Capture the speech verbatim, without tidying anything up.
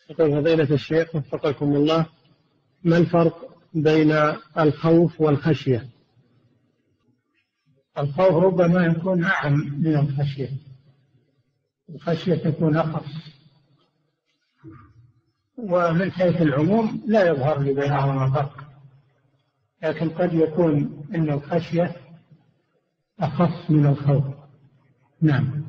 يقول فضيلة الشيخ وفقكم الله، ما الفرق بين الخوف والخشية؟ الخوف ربما يكون أعم من الخشية، الخشية تكون أخف، ومن حيث العموم لا يظهر لي بينهما فرق، لكن قد يكون أن الخشية أخف من الخوف. نعم.